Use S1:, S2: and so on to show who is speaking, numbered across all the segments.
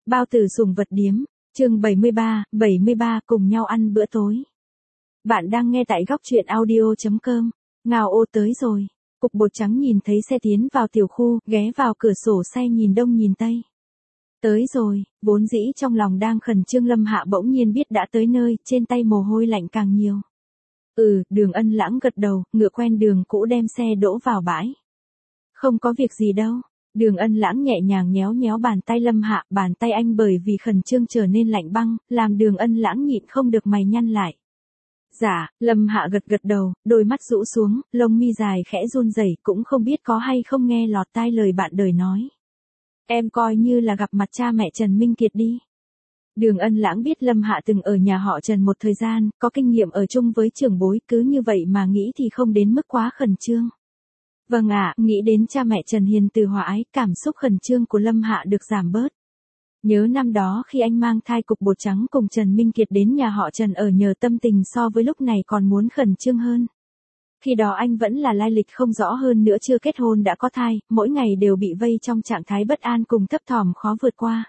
S1: Bao tử sủng vật điếm, chương 73 cùng nhau ăn bữa tối. Bạn đang nghe tại góc truyện audio.com. Ngao ô tới rồi. Cục bột trắng nhìn thấy xe tiến vào tiểu khu, ghé vào cửa sổ xe nhìn đông nhìn tây. Tới rồi, vốn dĩ trong lòng đang khẩn trương Lâm Hạ bỗng nhiên biết đã tới nơi, trên tay mồ hôi lạnh càng nhiều. Đường Ân Lãng gật đầu, ngựa quen đường cũ đem xe đỗ vào bãi. Không có việc gì đâu. Đường Ân Lãng nhẹ nhàng nhéo nhéo bàn tay Lâm Hạ, bàn tay anh bởi vì khẩn trương trở nên lạnh băng, làm Đường Ân Lãng nhịn không được mày nhăn lại. Dạ, Lâm Hạ gật gật đầu, đôi mắt rũ xuống, lông mi dài khẽ run rẩy, cũng không biết có hay không nghe lọt tai lời bạn đời nói. Em coi như là gặp mặt cha mẹ Trần Minh Kiệt đi. Đường Ân Lãng biết Lâm Hạ từng ở nhà họ Trần một thời gian, có kinh nghiệm ở chung với trưởng bối, cứ như vậy mà nghĩ thì không đến mức quá khẩn trương. Vâng ạ, nghĩ đến cha mẹ Trần hiền từ hòa ái, cảm xúc khẩn trương của Lâm Hạ được giảm bớt. Nhớ năm đó khi anh mang thai cục bột trắng cùng Trần Minh Kiệt đến nhà họ Trần ở nhờ tâm tình so với lúc này còn muốn khẩn trương hơn. Khi đó anh vẫn là lai lịch không rõ hơn nữa chưa kết hôn đã có thai, mỗi ngày đều bị vây trong trạng thái bất an cùng thấp thỏm khó vượt qua.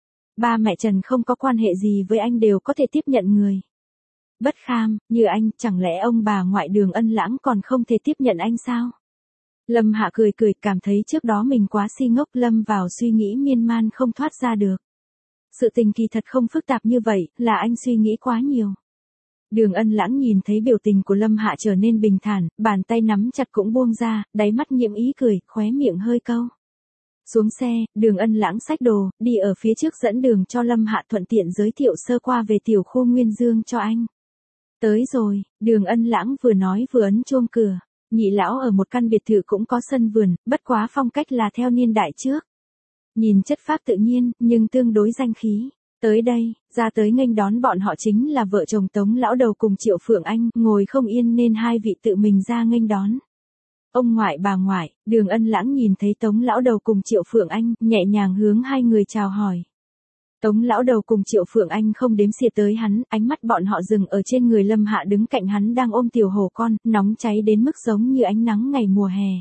S1: Ba mẹ Trần không có quan hệ gì với anh đều có thể tiếp nhận người bất kham, như anh, chẳng lẽ ông bà ngoại Đường Ân Lãng còn không thể tiếp nhận anh sao? Lâm Hạ cười cười, cảm thấy trước đó mình quá si ngốc, lâm vào suy nghĩ miên man không thoát ra được. Sự tình kỳ thật không phức tạp như vậy, là anh suy nghĩ quá nhiều. Đường Ân Lãng nhìn thấy biểu tình của Lâm Hạ trở nên bình thản, bàn tay nắm chặt cũng buông ra, đáy mắt nhiễm ý cười, khóe miệng hơi câu. Xuống xe, Đường Ân Lãng xách đồ, đi ở phía trước dẫn đường cho Lâm Hạ, thuận tiện giới thiệu sơ qua về tiểu khu Nguyên Dương cho anh. Tới rồi, Đường Ân Lãng vừa nói vừa ấn chuông cửa. Nhị lão ở một căn biệt thự cũng có sân vườn, bất quá phong cách là theo niên đại trước. Nhìn chất phác tự nhiên, nhưng tương đối danh khí. Tới đây, ra tới nghênh đón bọn họ chính là vợ chồng Tống lão đầu cùng Triệu Phượng Anh, ngồi không yên nên hai vị tự mình ra nghênh đón. Ông ngoại bà ngoại, Đường Ân Lãng nhìn thấy Tống lão đầu cùng Triệu Phượng Anh, nhẹ nhàng hướng hai người chào hỏi. Tống lão đầu cùng Triệu Phượng Anh không đếm xỉa tới hắn, ánh mắt bọn họ dừng ở trên người Lâm Hạ đứng cạnh hắn đang ôm tiểu hổ con, nóng cháy đến mức giống như ánh nắng ngày mùa hè.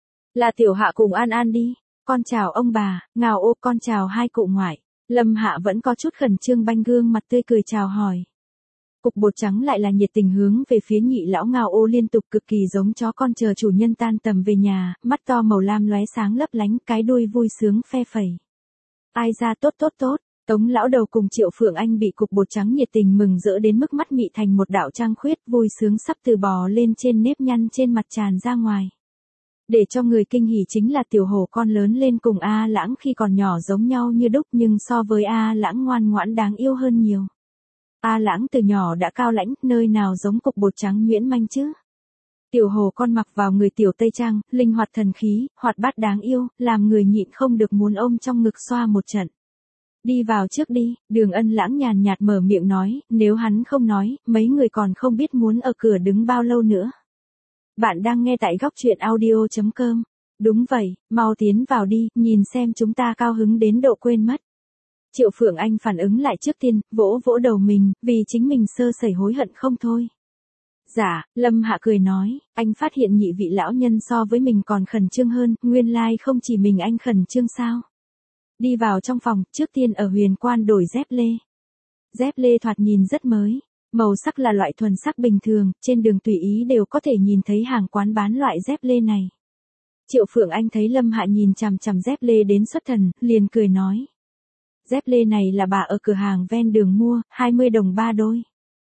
S1: Là tiểu Hạ cùng An An đi, con chào ông bà, Ngao ô, con chào hai cụ ngoại. Lâm Hạ vẫn có chút khẩn trương, banh gương mặt tươi cười chào hỏi. Cục bột trắng lại là nhiệt tình hướng về phía nhị lão Ngao ô liên tục, cực kỳ giống chó con chờ chủ nhân tan tầm về nhà, mắt to màu lam lóe sáng lấp lánh, cái đuôi vui sướng phe phẩy. Ai ra tốt tốt tốt. Tống lão đầu cùng Triệu Phượng Anh bị cục bột trắng nhiệt tình mừng rỡ đến mức mắt mị thành một đạo trăng khuyết, vui sướng sắp từ bò lên trên, nếp nhăn trên mặt tràn ra ngoài. Để cho người kinh hỉ chính là tiểu hổ con lớn lên cùng A Lãng khi còn nhỏ giống nhau như đúc, nhưng so với A Lãng ngoan ngoãn đáng yêu hơn nhiều. A Lãng từ nhỏ đã cao lãnh, nơi nào giống cục bột trắng nhuyễn manh chứ. Tiểu hổ con mặc vào người tiểu tây trang, linh hoạt thần khí, hoạt bát đáng yêu, làm người nhịn không được muốn ôm trong ngực xoa một trận. Đi vào trước đi, Đường Ân Lãng nhàn nhạt mở miệng nói, nếu hắn không nói, mấy người còn không biết muốn ở cửa đứng bao lâu nữa. Bạn đang nghe tại góc truyện audio.com. Đúng vậy, mau tiến vào đi, nhìn xem chúng ta cao hứng đến độ quên mất. Triệu Phượng Anh phản ứng lại trước tiên, vỗ vỗ đầu mình, vì chính mình sơ sẩy hối hận không thôi. Dạ, Lâm Hạ cười nói, anh phát hiện nhị vị lão nhân so với mình còn khẩn trương hơn, nguyên lai không chỉ mình anh khẩn trương sao. Đi vào trong phòng, trước tiên ở Huyền Quan đổi dép lê. Dép lê thoạt nhìn rất mới, màu sắc là loại thuần sắc bình thường, trên đường tùy ý đều có thể nhìn thấy hàng quán bán loại dép lê này. Triệu Phượng Anh thấy Lâm Hạ nhìn chằm chằm dép lê đến xuất thần, liền cười nói. Dép lê này là bà ở cửa hàng ven đường mua, 20 đồng 3 đôi.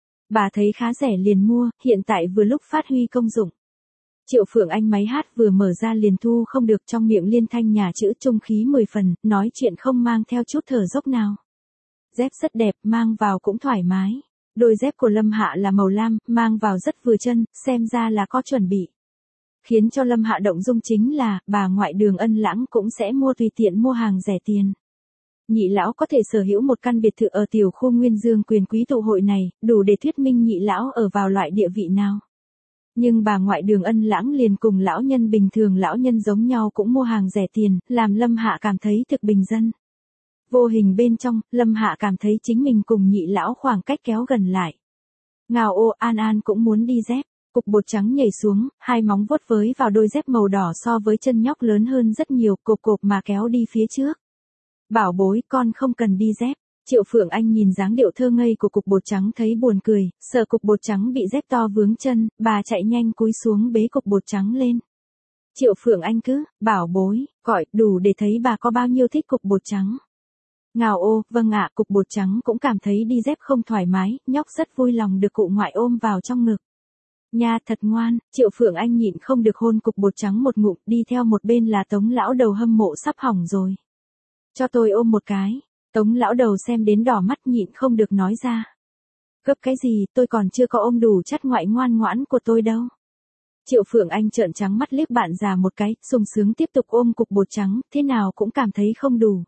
S1: Bà thấy khá rẻ liền mua, hiện tại vừa lúc phát huy công dụng. Triệu Phượng Anh máy hát vừa mở ra liền thu không được, trong miệng liên thanh nhà chữ trung khí 10 phần, nói chuyện không mang theo chút thở dốc nào. Dép rất đẹp, mang vào cũng thoải mái. Đôi dép của Lâm Hạ là màu lam, mang vào rất vừa chân, xem ra là có chuẩn bị. Khiến cho Lâm Hạ động dung chính là, bà ngoại Đường Ân Lãng cũng sẽ mua, tùy tiện mua hàng rẻ tiền. Nhị lão có thể sở hữu một căn biệt thự ở tiểu khu Nguyên Dương quyền quý tụ hội này, đủ để thuyết minh nhị lão ở vào loại địa vị nào. Nhưng bà ngoại Đường Ân Lãng liền cùng lão nhân bình thường lão nhân giống nhau cũng mua hàng rẻ tiền, làm Lâm Hạ cảm thấy thực bình dân. Vô hình bên trong, Lâm Hạ cảm thấy chính mình cùng nhị lão khoảng cách kéo gần lại. Ngao ô, An An cũng muốn đi dép, cục bột trắng nhảy xuống, hai móng vuốt với vào đôi dép màu đỏ so với chân nhóc lớn hơn rất nhiều, cộp cộp mà kéo đi phía trước. Bảo bối, con không cần đi dép. Triệu Phượng Anh nhìn dáng điệu thơ ngây của cục bột trắng thấy buồn cười, sợ cục bột trắng bị dép to vướng chân, bà chạy nhanh cúi xuống bế cục bột trắng lên. Triệu Phượng Anh cứ, bảo bối, gọi, đủ để thấy bà có bao nhiêu thích cục bột trắng. Ngào ô, vâng ạ, cục bột trắng cũng cảm thấy đi dép không thoải mái, nhóc rất vui lòng được cụ ngoại ôm vào trong ngực. Nha, thật ngoan, Triệu Phượng Anh nhịn không được hôn cục bột trắng một ngụm, đi theo một bên là Tống lão đầu hâm mộ sắp hỏng rồi. Cho tôi ôm một cái. Tống lão đầu xem đến đỏ mắt nhịn không được nói ra. Gấp cái gì, tôi còn chưa có ôm đủ chất ngoại ngoan ngoãn của tôi đâu. Triệu Phượng Anh trợn trắng mắt liếc bạn già một cái, sung sướng tiếp tục ôm cục bột trắng, thế nào cũng cảm thấy không đủ.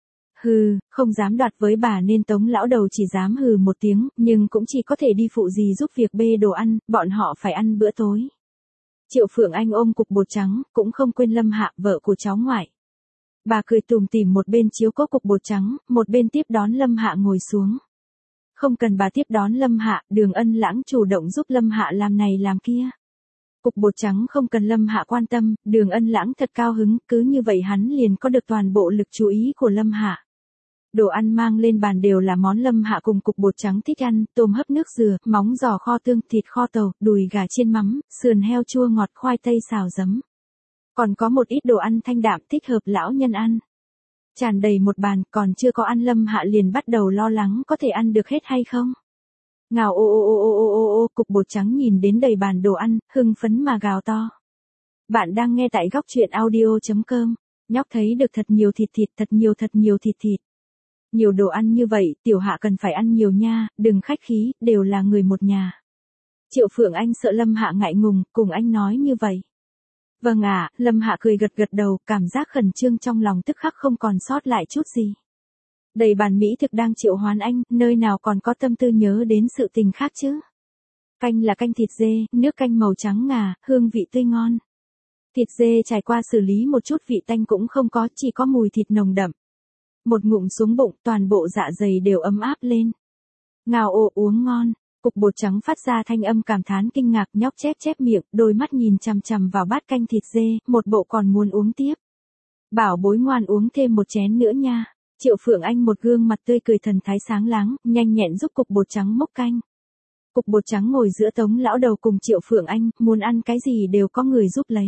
S1: Hừ, không dám đoạt với bà nên Tống lão đầu chỉ dám hừ một tiếng, nhưng cũng chỉ có thể đi phụ gì giúp việc bê đồ ăn, bọn họ phải ăn bữa tối. Triệu Phượng Anh ôm cục bột trắng, cũng không quên Lâm Hạ, vợ của cháu ngoại. Bà cười tủm tỉm một bên chiếu cố cục bột trắng, một bên tiếp đón Lâm Hạ ngồi xuống. Không cần bà tiếp đón Lâm Hạ, Đường Ân Lãng chủ động giúp Lâm Hạ làm này làm kia. Cục bột trắng không cần Lâm Hạ quan tâm, Đường Ân Lãng thật cao hứng, cứ như vậy hắn liền có được toàn bộ lực chú ý của Lâm Hạ. Đồ ăn mang lên bàn đều là món Lâm Hạ cùng cục bột trắng thích ăn, tôm hấp nước dừa, móng giò kho tương, thịt kho tàu, đùi gà chiên mắm, sườn heo chua ngọt, khoai tây xào giấm. Còn có một ít đồ ăn thanh đạm thích hợp lão nhân ăn. Tràn đầy một bàn, còn chưa có ăn Lâm Hạ liền bắt đầu lo lắng có thể ăn được hết hay không. Ngào ô ô ô ô ô ô ô, cục bột trắng nhìn đến đầy bàn đồ ăn, hưng phấn mà gào to. Bạn đang nghe tại góc truyện audio.com. Nhóc thấy được thật nhiều thịt thịt, thật nhiều thịt thịt. Nhiều đồ ăn như vậy, tiểu hạ cần phải ăn nhiều nha, đừng khách khí, đều là người một nhà. Triệu Phượng Anh sợ Lâm Hạ ngại ngùng, cùng anh nói như vậy. Vâng ạ, Lâm Hạ cười gật gật đầu, cảm giác khẩn trương trong lòng tức khắc không còn sót lại chút gì. Đầy bàn mỹ thực đang triệu hoán anh, nơi nào còn có tâm tư nhớ đến sự tình khác chứ. Canh là canh thịt dê, nước canh màu trắng ngà, hương vị tươi ngon. Thịt dê trải qua xử lý một chút vị tanh cũng không có, chỉ có mùi thịt nồng đậm. Một ngụm xuống bụng, toàn bộ dạ dày đều ấm áp lên. Ngào ồ, uống ngon. Cục bột trắng phát ra thanh âm cảm thán kinh ngạc, nhóc chép chép miệng, đôi mắt nhìn chằm chằm vào bát canh thịt dê, một bộ còn muốn uống tiếp. Bảo bối ngoan uống thêm một chén nữa nha. Triệu Phượng Anh một gương mặt tươi cười thần thái sáng láng, nhanh nhẹn giúp cục bột trắng múc canh. Cục bột trắng ngồi giữa Tống lão đầu cùng Triệu Phượng Anh, muốn ăn cái gì đều có người giúp lấy.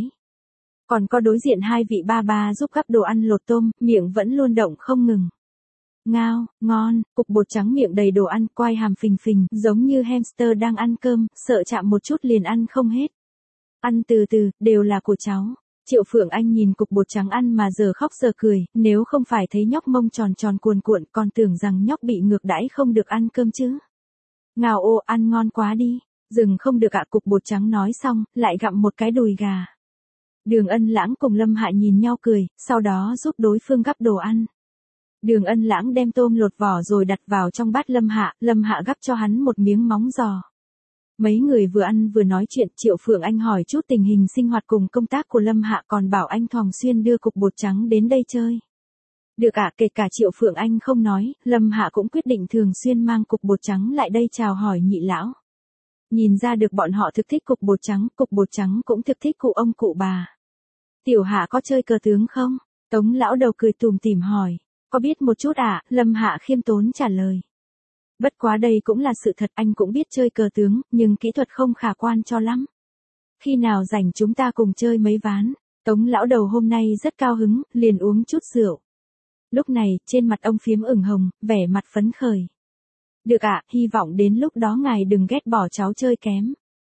S1: Còn có đối diện hai vị ba ba giúp gắp đồ ăn lột tôm, miệng vẫn luôn động không ngừng. Ngao, ngon, cục bột trắng miệng đầy đồ ăn, quai hàm phình phình, giống như hamster đang ăn cơm, sợ chạm một chút liền ăn không hết. Ăn từ từ, đều là của cháu. Triệu Phượng Anh nhìn cục bột trắng ăn mà giờ khóc giờ cười, nếu không phải thấy nhóc mông tròn tròn cuồn cuộn còn tưởng rằng nhóc bị ngược đãi không được ăn cơm chứ. Ngào ô, ăn ngon quá đi. Dừng không được ạ, cục bột trắng nói xong, lại gặm một cái đùi gà. Đường Ân Lãng cùng Lâm Hạ nhìn nhau cười, sau đó giúp đối phương gắp đồ ăn. Đường Ân Lãng đem tôm lột vỏ rồi đặt vào trong bát Lâm Hạ gắp cho hắn một miếng móng giò. Mấy người vừa ăn vừa nói chuyện, Triệu Phượng Anh hỏi chút tình hình sinh hoạt cùng công tác của Lâm Hạ, còn bảo anh thường xuyên đưa cục bột trắng đến đây chơi. Được ạ, kể cả Triệu Phượng Anh không nói, Lâm Hạ cũng quyết định thường xuyên mang cục bột trắng lại đây chào hỏi nhị lão. Nhìn ra được bọn họ thực thích cục bột trắng cũng thực thích cụ ông cụ bà. Tiểu Hạ có chơi cờ tướng không? Tống lão đầu cười tủm tỉm hỏi. Có biết một chút ạ, Lâm Hạ khiêm tốn trả lời. Bất quá đây cũng là sự thật, anh cũng biết chơi cờ tướng, nhưng kỹ thuật không khả quan cho lắm. Khi nào rảnh chúng ta cùng chơi mấy ván. Tống lão đầu hôm nay rất cao hứng, liền uống chút rượu. Lúc này, trên mặt ông phiếm ửng hồng, vẻ mặt phấn khởi. Được ạ, hy vọng đến lúc đó ngài đừng ghét bỏ cháu chơi kém.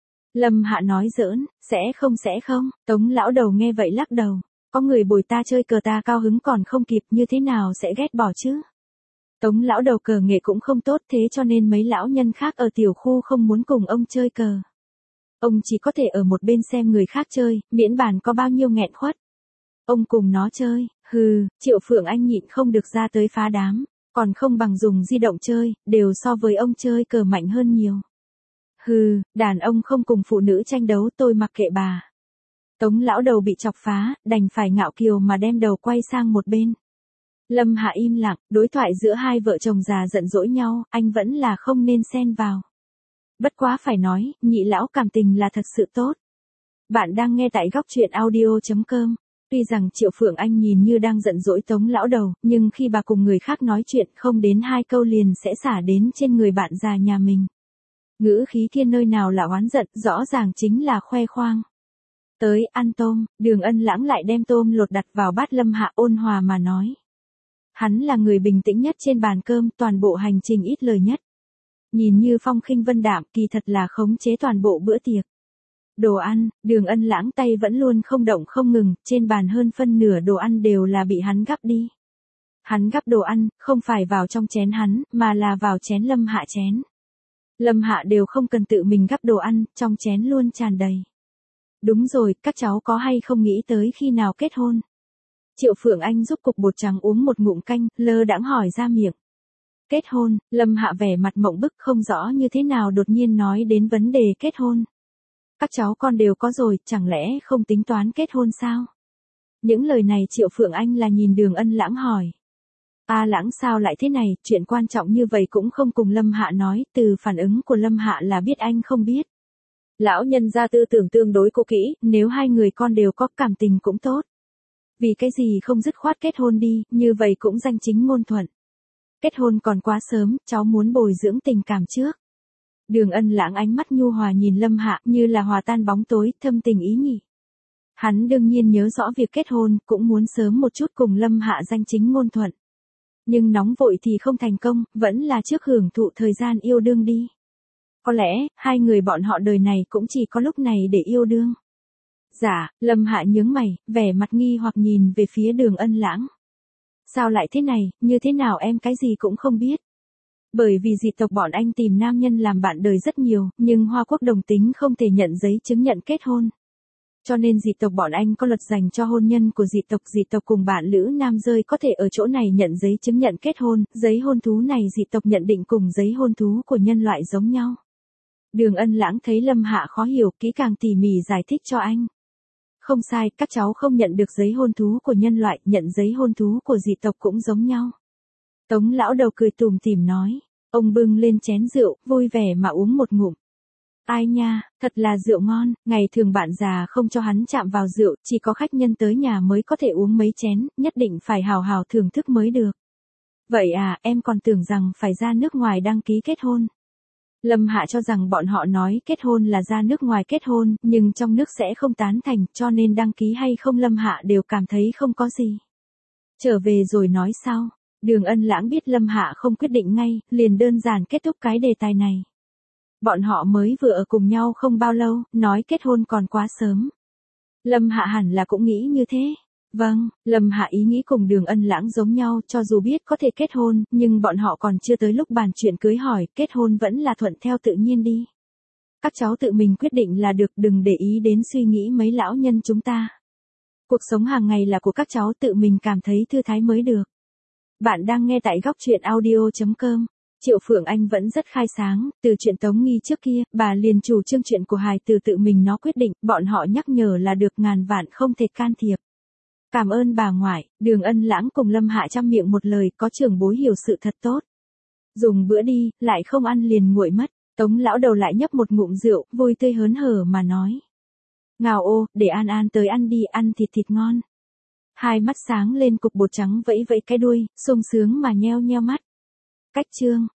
S1: Lâm Hạ nói giỡn, sẽ không, Tống lão đầu nghe vậy lắc đầu. Có người bồi ta chơi cờ ta cao hứng còn không kịp, như thế nào sẽ ghét bỏ chứ? Tống lão đầu cờ nghệ cũng không tốt, thế cho nên mấy lão nhân khác ở tiểu khu không muốn cùng ông chơi cờ. Ông chỉ có thể ở một bên xem người khác chơi, miễn bàn có bao nhiêu nghẹn khuất. Ông cùng nó chơi, hừ, Triệu Phượng Anh nhịn không được ra tới phá đám, còn không bằng dùng di động chơi, đều so với ông chơi cờ mạnh hơn nhiều. Hừ, đàn ông không cùng phụ nữ tranh đấu, tôi mặc kệ bà. Tống lão đầu bị chọc phá, đành phải ngạo kiều mà đem đầu quay sang một bên. Lâm Hạ im lặng, đối thoại giữa hai vợ chồng già giận dỗi nhau, anh vẫn là không nên xen vào. Bất quá phải nói, nhị lão cảm tình là thật sự tốt. Bạn đang nghe tại góc truyện audio.com. Tuy rằng Triệu Phượng Anh nhìn như đang giận dỗi Tống lão đầu, nhưng khi bà cùng người khác nói chuyện không đến 2 câu liền sẽ xả đến trên người bạn già nhà mình. Ngữ khí kia nơi nào là oán giận, rõ ràng chính là khoe khoang. Tới, ăn tôm, Đường Ân Lãng lại đem tôm lột đặt vào bát Lâm Hạ ôn hòa mà nói. Hắn là người bình tĩnh nhất trên bàn cơm, toàn bộ hành trình ít lời nhất. Nhìn như phong khinh vân đạm, kỳ thật là khống chế toàn bộ bữa tiệc. Đồ ăn, Đường Ân Lãng tay vẫn luôn không động không ngừng, trên bàn hơn phân nửa đồ ăn đều là bị hắn gắp đi. Hắn gắp đồ ăn, không phải vào trong chén hắn, mà là vào chén Lâm Hạ chén. Lâm Hạ đều không cần tự mình gắp đồ ăn, trong chén luôn tràn đầy. Đúng rồi, các cháu có hay không nghĩ tới khi nào kết hôn? Triệu Phượng Anh giúp cục bột trắng uống một ngụm canh, lơ đãng hỏi ra miệng. Kết hôn, Lâm Hạ vẻ mặt mộng bức không rõ như thế nào đột nhiên nói đến vấn đề kết hôn. Các cháu con đều có rồi, chẳng lẽ không tính toán kết hôn sao? Những lời này Triệu Phượng Anh là nhìn Đường Ân Lãng hỏi. Lãng sao lại thế này, chuyện quan trọng như vậy cũng không cùng Lâm Hạ nói, từ phản ứng của Lâm Hạ là biết anh không biết. Lão nhân gia tư tưởng tương đối cố kỹ, nếu 2 người con đều có cảm tình cũng tốt. Vì cái gì không dứt khoát kết hôn đi, như vậy cũng danh chính ngôn thuận. Kết hôn còn quá sớm, cháu muốn bồi dưỡng tình cảm trước. Đường Ân Lãng ánh mắt nhu hòa nhìn Lâm Hạ như là hòa tan bóng tối, thâm tình ý nhị. Hắn đương nhiên nhớ rõ việc kết hôn, cũng muốn sớm một chút cùng Lâm Hạ danh chính ngôn thuận. Nhưng nóng vội thì không thành công, vẫn là trước hưởng thụ thời gian yêu đương đi. Có lẽ, 2 người bọn họ đời này cũng chỉ có lúc này để yêu đương. Dạ, Lâm Hạ nhướng mày, vẻ mặt nghi hoặc nhìn về phía Đường Ân Lãng. Sao lại thế này, như thế nào em cái gì cũng không biết. Bởi vì dị tộc bọn anh tìm nam nhân làm bạn đời rất nhiều, nhưng Hoa Quốc đồng tính không thể nhận giấy chứng nhận kết hôn. Cho nên dị tộc bọn anh có luật dành cho hôn nhân của dị tộc cùng bạn lữ nam rơi có thể ở chỗ này nhận giấy chứng nhận kết hôn, giấy hôn thú này dị tộc nhận định cùng giấy hôn thú của nhân loại giống nhau. Đường Ân Lãng thấy Lâm Hạ khó hiểu, kỹ càng tỉ mỉ giải thích cho anh. Không sai, các cháu không nhận được giấy hôn thú của nhân loại, nhận giấy hôn thú của dị tộc cũng giống nhau. Tống lão đầu cười tủm tỉm nói, ông bưng lên chén rượu, vui vẻ mà uống một ngụm. Ai nha, thật là rượu ngon, ngày thường bạn già không cho hắn chạm vào rượu, chỉ có khách nhân tới nhà mới có thể uống mấy chén, nhất định phải hào hào thưởng thức mới được. Vậy à, em còn tưởng rằng phải ra nước ngoài đăng ký kết hôn. Lâm Hạ cho rằng bọn họ nói kết hôn là ra nước ngoài kết hôn, nhưng trong nước sẽ không tán thành, cho nên đăng ký hay không Lâm Hạ đều cảm thấy không có gì. Trở về rồi nói sau. Đường Ân Lãng biết Lâm Hạ không quyết định ngay, liền đơn giản kết thúc cái đề tài này. Bọn họ mới vừa ở cùng nhau không bao lâu, nói kết hôn còn quá sớm. Lâm Hạ hẳn là cũng nghĩ như thế. Vâng, Lâm Hạ ý nghĩ cùng Đường Ân Lãng giống nhau, cho dù biết có thể kết hôn, nhưng bọn họ còn chưa tới lúc bàn chuyện cưới hỏi, kết hôn vẫn là thuận theo tự nhiên đi. Các cháu tự mình quyết định là được, đừng để ý đến suy nghĩ mấy lão nhân chúng ta. Cuộc sống hàng ngày là của các cháu, tự mình cảm thấy thư thái mới được. Bạn đang nghe tại góc truyện audio.com. Triệu Phượng Anh vẫn rất khai sáng, từ chuyện Tống Nghi trước kia, bà liền chủ trương chuyện của hài tử tự mình nó quyết định, bọn họ nhắc nhở là được, ngàn vạn không thể can thiệp. Cảm ơn bà ngoại, Đường Ân Lãng cùng Lâm Hạ chăm miệng một lời, có trưởng bối hiểu sự thật tốt. Dùng bữa đi, lại không ăn liền nguội mất. Tống lão đầu lại nhấp một ngụm rượu, vui tươi hớn hở mà nói. Ngào ô, để An An tới ăn đi, ăn thịt ngon. Hai mắt sáng lên, cục bột trắng vẫy vẫy cái đuôi, sung sướng mà nheo nheo mắt. Cách chương.